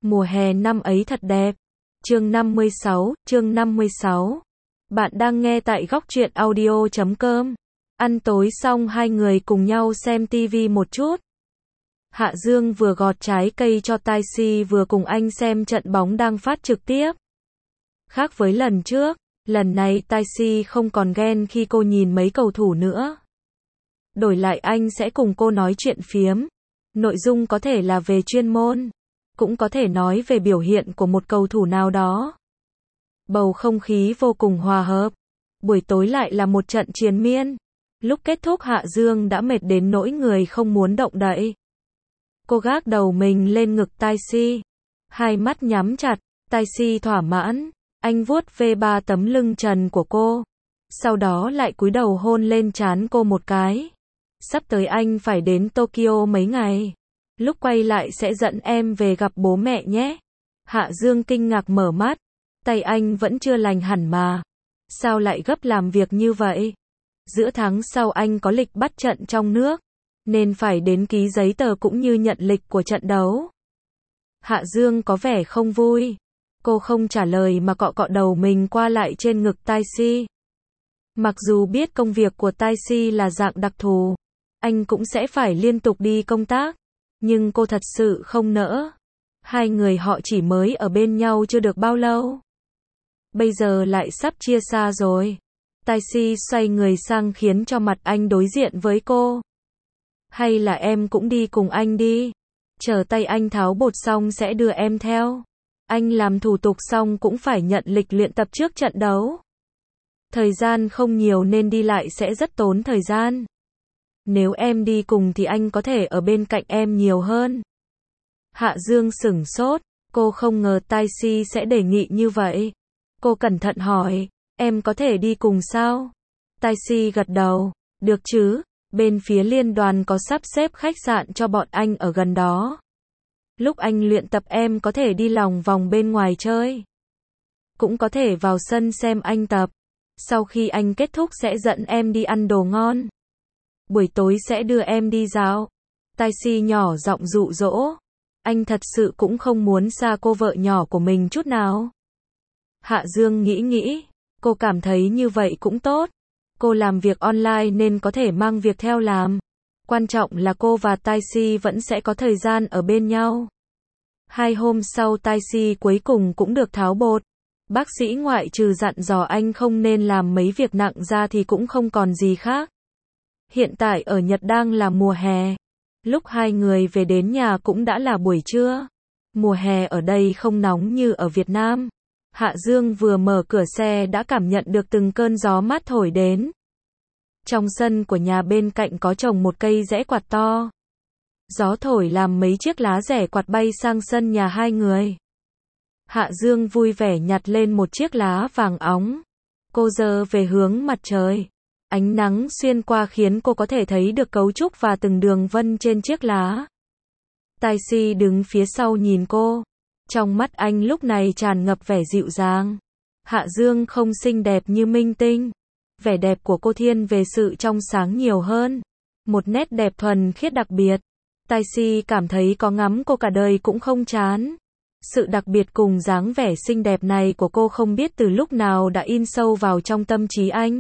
Mùa hè năm ấy thật đẹp. Chương 56. Bạn đang nghe tại góc truyện audio.com. Ăn tối xong hai người cùng nhau xem TV một chút. Hạ Dương vừa gọt trái cây cho Taxi vừa cùng anh xem trận bóng đang phát trực tiếp. Khác với lần trước, lần này Taxi không còn ghen khi cô nhìn mấy cầu thủ nữa. Đổi lại anh sẽ cùng cô nói chuyện phiếm. Nội dung có thể là về chuyên môn, cũng có thể nói về biểu hiện của một cầu thủ nào đó. Bầu không khí vô cùng hòa hợp. Buổi tối lại là một trận triền miên. Lúc kết thúc Hạ Dương đã mệt đến nỗi người không muốn động đậy. Cô gác đầu mình lên ngực Taxi, hai mắt nhắm chặt. Taxi thỏa mãn, anh vuốt ve ba tấm lưng trần của cô, sau đó lại cúi đầu hôn lên trán cô một cái. Sắp tới anh phải đến Tokyo mấy ngày, lúc quay lại sẽ dẫn em về gặp bố mẹ nhé. Hạ Dương kinh ngạc mở mắt, tay anh vẫn chưa lành hẳn mà. Sao lại gấp làm việc như vậy? Giữa tháng sau anh có lịch bắt trận trong nước, nên phải đến ký giấy tờ cũng như nhận lịch của trận đấu. Hạ Dương có vẻ không vui. Cô không trả lời mà cọ cọ đầu mình qua lại trên ngực Taxi. Mặc dù biết công việc của Taxi là dạng đặc thù, anh cũng sẽ phải liên tục đi công tác, nhưng cô thật sự không nỡ. Hai người họ chỉ mới ở bên nhau chưa được bao lâu, bây giờ lại sắp chia xa rồi. Taxi xoay người sang khiến cho mặt anh đối diện với cô. Hay là em cũng đi cùng anh đi, chờ tay anh tháo bột xong sẽ đưa em theo. Anh làm thủ tục xong cũng phải nhận lịch luyện tập trước trận đấu. Thời gian không nhiều nên đi lại sẽ rất tốn thời gian. Nếu em đi cùng thì anh có thể ở bên cạnh em nhiều hơn. Hạ Dương sửng sốt, cô không ngờ Taxi sẽ đề nghị như vậy. Cô cẩn thận hỏi, em có thể đi cùng sao? Taxi gật đầu, được chứ, bên phía liên đoàn có sắp xếp khách sạn cho bọn anh ở gần đó. Lúc anh luyện tập em có thể đi lòng vòng bên ngoài chơi, cũng có thể vào sân xem anh tập. Sau khi anh kết thúc sẽ dẫn em đi ăn đồ ngon. Buổi tối sẽ đưa em đi dạo. Taxi nhỏ giọng dụ dỗ. Anh thật sự cũng không muốn xa cô vợ nhỏ của mình chút nào. Hạ Dương nghĩ, cô cảm thấy như vậy cũng tốt. Cô làm việc online nên có thể mang việc theo làm. Quan trọng là cô và Taxi vẫn sẽ có thời gian ở bên nhau. 2 hôm sau Taxi cuối cùng cũng được tháo bột. Bác sĩ ngoại trừ dặn dò anh không nên làm mấy việc nặng ra thì cũng không còn gì khác. Hiện tại ở Nhật đang là mùa hè. Lúc hai người về đến nhà cũng đã là buổi trưa. Mùa hè ở đây không nóng như ở Việt Nam. Hạ Dương vừa mở cửa xe đã cảm nhận được từng cơn gió mát thổi đến. Trong sân của nhà bên cạnh có trồng một cây rẽ quạt to. Gió thổi làm mấy chiếc lá rẽ quạt bay sang sân nhà hai người. Hạ Dương vui vẻ nhặt lên một chiếc lá vàng óng. Cô giơ về hướng mặt trời. Ánh nắng xuyên qua khiến cô có thể thấy được cấu trúc và từng đường vân trên chiếc lá. Taxi đứng phía sau nhìn cô. Trong mắt anh lúc này tràn ngập vẻ dịu dàng. Hạ Dương không xinh đẹp như minh tinh. Vẻ đẹp của cô thiên về sự trong sáng nhiều hơn. Một nét đẹp thuần khiết đặc biệt. Taxi cảm thấy có ngắm cô cả đời cũng không chán. Sự đặc biệt cùng dáng vẻ xinh đẹp này của cô không biết từ lúc nào đã in sâu vào trong tâm trí anh.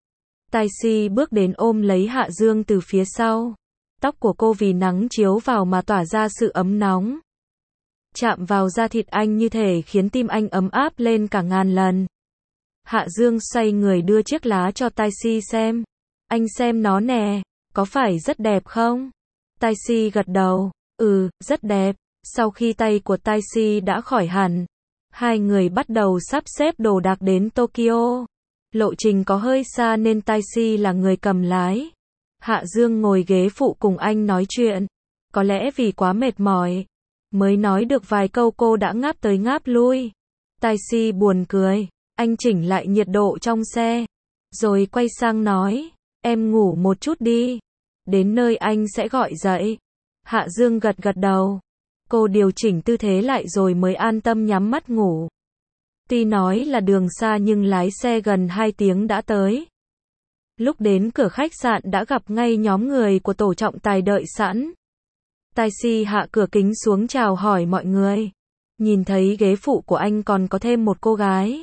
Taxi bước đến ôm lấy Hạ Dương từ phía sau. Tóc của cô vì nắng chiếu vào mà tỏa ra sự ấm nóng. Chạm vào da thịt anh như thể khiến tim anh ấm áp lên cả ngàn lần. Hạ Dương xoay người đưa chiếc lá cho Taxi xem. Anh xem nó nè, có phải rất đẹp không? Taxi gật đầu, rất đẹp. Sau khi tay của Taxi đã khỏi hẳn, hai người bắt đầu sắp xếp đồ đạc đến Tokyo. Lộ trình có hơi xa nên Taxi là người cầm lái. Hạ Dương ngồi ghế phụ cùng anh nói chuyện. Có lẽ vì quá mệt mỏi, mới nói được vài câu cô đã ngáp tới ngáp lui. Taxi buồn cười, anh chỉnh lại nhiệt độ trong xe, rồi quay sang nói, em ngủ một chút đi, đến nơi anh sẽ gọi dậy. Hạ Dương gật gật đầu. Cô điều chỉnh tư thế lại rồi mới an tâm nhắm mắt ngủ. Tuy nói là đường xa nhưng lái xe gần 2 tiếng đã tới. Lúc đến cửa khách sạn đã gặp ngay nhóm người của tổ trọng tài đợi sẵn. Taxi hạ cửa kính xuống chào hỏi mọi người. Nhìn thấy ghế phụ của anh còn có thêm một cô gái.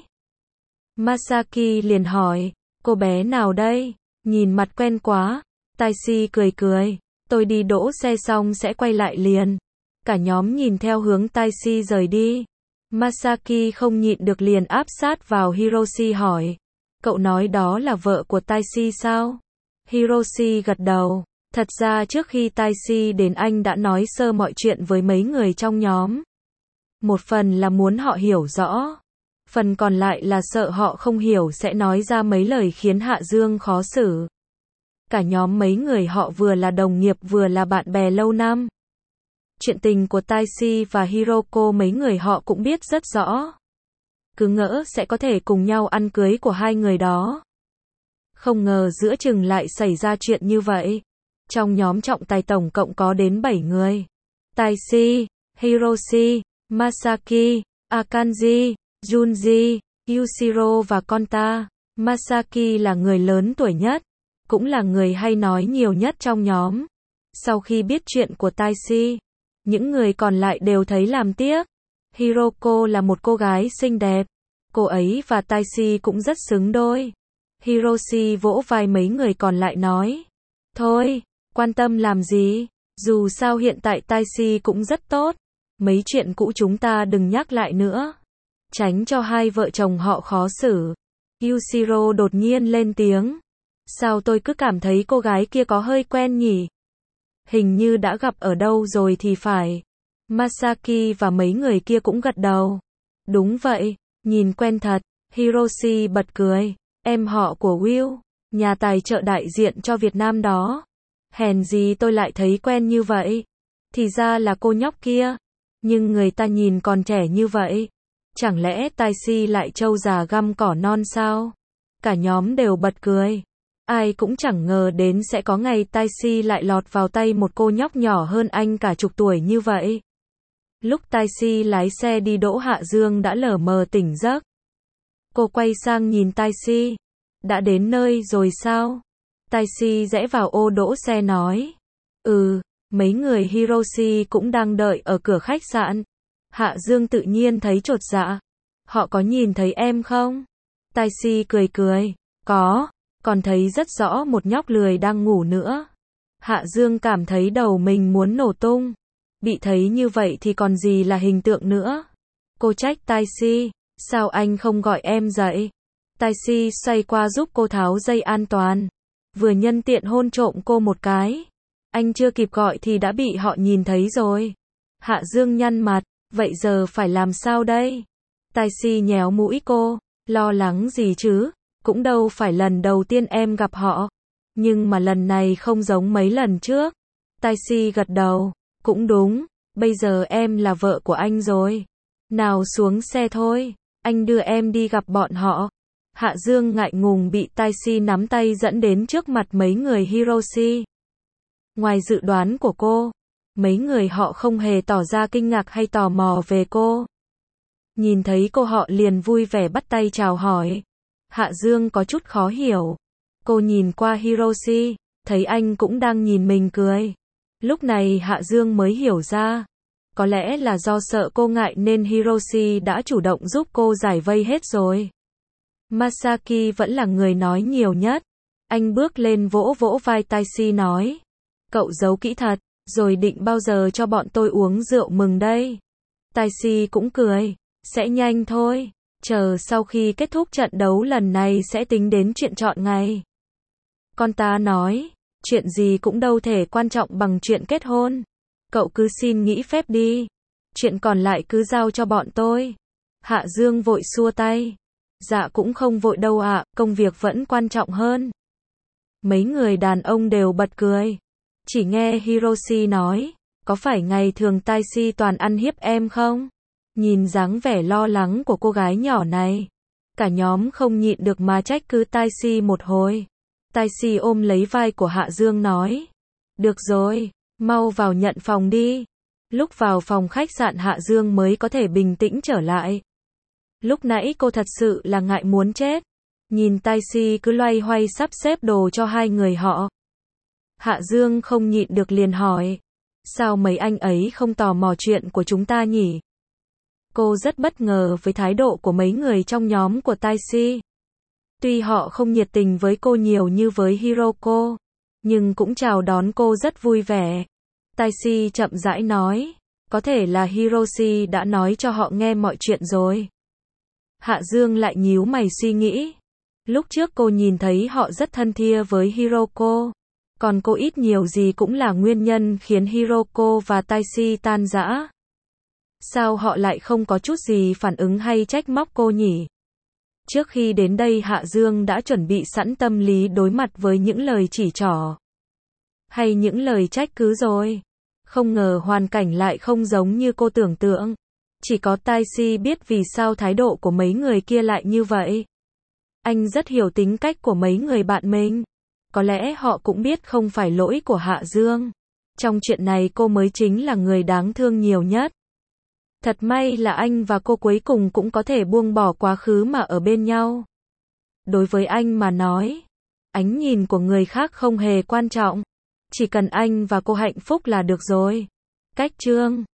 Masaki liền hỏi, cô bé nào đây? Nhìn mặt quen quá. Taisi cười cười, tôi đi đỗ xe xong sẽ quay lại liền. Cả nhóm nhìn theo hướng Taisi rời đi. Masaki không nhịn được liền áp sát vào Hiroshi hỏi, cậu nói đó là vợ của Taisi sao? Hiroshi gật đầu, thật ra trước khi Taisi đến anh đã nói sơ mọi chuyện với mấy người trong nhóm. Một phần là muốn họ hiểu rõ, phần còn lại là sợ họ không hiểu sẽ nói ra mấy lời khiến Hạ Dương khó xử. Cả nhóm mấy người họ vừa là đồng nghiệp vừa là bạn bè lâu năm. Chuyện tình của Taisi và Hiroko mấy người họ cũng biết rất rõ. Cứ ngỡ sẽ có thể cùng nhau ăn cưới của hai người đó. Không ngờ giữa chừng lại xảy ra chuyện như vậy. Trong nhóm trọng tài tổng cộng có đến 7 người. Taisi, Hiroshi, Masaki, Akanji, Junji, Yushiro và Konta. Masaki là người lớn tuổi nhất, cũng là người hay nói nhiều nhất trong nhóm. Sau khi biết chuyện của Taisi, những người còn lại đều thấy làm tiếc. Hiroko là một cô gái xinh đẹp. Cô ấy và Taisi cũng rất xứng đôi. Hiroshi vỗ vai mấy người còn lại nói, thôi, quan tâm làm gì, dù sao hiện tại Taisi cũng rất tốt. Mấy chuyện cũ chúng ta đừng nhắc lại nữa, tránh cho hai vợ chồng họ khó xử. Yushiro đột nhiên lên tiếng, sao tôi cứ cảm thấy cô gái kia có hơi quen nhỉ? Hình như đã gặp ở đâu rồi thì phải. Masaki và mấy người kia cũng gật đầu. Đúng vậy, nhìn quen thật. Hiroshi bật cười, em họ của Will, nhà tài trợ đại diện cho Việt Nam đó. Hèn gì tôi lại thấy quen như vậy. Thì ra là cô nhóc kia. Nhưng người ta nhìn còn trẻ như vậy. Chẳng lẽ Taisi lại trâu già găm cỏ non sao? Cả nhóm đều bật cười. Ai cũng chẳng ngờ đến sẽ có ngày Taisi lại lọt vào tay một cô nhóc nhỏ hơn anh cả chục tuổi như vậy. Lúc Taisi lái xe đi đỗ Hạ Dương đã lờ mờ tỉnh giấc. Cô quay sang nhìn Taisi. Đã đến nơi rồi sao? Taisi rẽ vào ô đỗ xe nói. Mấy người Hiroshi cũng đang đợi ở cửa khách sạn. Hạ Dương tự nhiên thấy chột dạ. Họ có nhìn thấy em không? Taisi cười cười. Có, còn thấy rất rõ một nhóc lười đang ngủ nữa. Hạ Dương cảm thấy đầu mình muốn nổ tung. Bị thấy như vậy thì còn gì là hình tượng nữa. Cô trách Taisi, sao anh không gọi em dậy? Taisi xoay qua giúp cô tháo dây an toàn. Vừa nhân tiện hôn trộm cô một cái. Anh chưa kịp gọi thì đã bị họ nhìn thấy rồi. Hạ Dương nhăn mặt, vậy giờ phải làm sao đây? Taisi nhéo mũi cô, lo lắng gì chứ? Cũng đâu phải lần đầu tiên em gặp họ. Nhưng mà lần này không giống mấy lần trước. Taisi gật đầu, cũng đúng, bây giờ em là vợ của anh rồi. Nào xuống xe thôi, anh đưa em đi gặp bọn họ. Hạ Dương ngại ngùng bị Taisi nắm tay dẫn đến trước mặt mấy người Hiroshi. Ngoài dự đoán của cô, mấy người họ không hề tỏ ra kinh ngạc hay tò mò về cô. Nhìn thấy cô họ liền vui vẻ bắt tay chào hỏi. Hạ Dương có chút khó hiểu. Cô nhìn qua Hiroshi, thấy anh cũng đang nhìn mình cười. Lúc này Hạ Dương mới hiểu ra. Có lẽ là do sợ cô ngại nên Hiroshi đã chủ động giúp cô giải vây hết rồi. Masaki vẫn là người nói nhiều nhất. Anh bước lên vỗ vỗ vai Taisi nói. Cậu giấu kỹ thật, rồi định bao giờ cho bọn tôi uống rượu mừng đây? Taisi cũng cười. Sẽ nhanh thôi. Chờ sau khi kết thúc trận đấu lần này sẽ tính đến chuyện chọn ngày. Con ta nói. Chuyện gì cũng đâu thể quan trọng bằng chuyện kết hôn. Cậu cứ xin nghỉ phép đi. Chuyện còn lại cứ giao cho bọn tôi. Hạ Dương vội xua tay. Dạ cũng không vội đâu ạ, công việc vẫn quan trọng hơn. Mấy người đàn ông đều bật cười. Chỉ nghe Hiroshi nói, có phải ngày thường Taisi toàn ăn hiếp em không? Nhìn dáng vẻ lo lắng của cô gái nhỏ này. Cả nhóm không nhịn được mà trách cứ Taisi một hồi. Taisi ôm lấy vai của Hạ Dương nói. Được rồi, mau vào nhận phòng đi. Lúc vào phòng khách sạn Hạ Dương mới có thể bình tĩnh trở lại. Lúc nãy cô thật sự là ngại muốn chết. Nhìn Taisi cứ loay hoay sắp xếp đồ cho hai người họ. Hạ Dương không nhịn được liền hỏi. Sao mấy anh ấy không tò mò chuyện của chúng ta nhỉ? Cô rất bất ngờ với thái độ của mấy người trong nhóm của Taiji. Tuy họ không nhiệt tình với cô nhiều như với Hiroko, nhưng cũng chào đón cô rất vui vẻ. Taiji chậm rãi nói, có thể là Hiroshi đã nói cho họ nghe mọi chuyện rồi. Hạ Dương lại nhíu mày suy nghĩ. Lúc trước cô nhìn thấy họ rất thân thiết với Hiroko, còn cô ít nhiều gì cũng là nguyên nhân khiến Hiroko và Taiji tan rã. Sao họ lại không có chút gì phản ứng hay trách móc cô nhỉ? Trước khi đến đây Hạ Dương đã chuẩn bị sẵn tâm lý đối mặt với những lời chỉ trỏ hay những lời trách cứ rồi. Không ngờ hoàn cảnh lại không giống như cô tưởng tượng. Chỉ có Taiji biết vì sao thái độ của mấy người kia lại như vậy. Anh rất hiểu tính cách của mấy người bạn mình. Có lẽ họ cũng biết không phải lỗi của Hạ Dương. Trong chuyện này cô mới chính là người đáng thương nhiều nhất. Thật may là anh và cô cuối cùng cũng có thể buông bỏ quá khứ mà ở bên nhau. Đối với anh mà nói, ánh nhìn của người khác không hề quan trọng. Chỉ cần anh và cô hạnh phúc là được rồi. Cách chương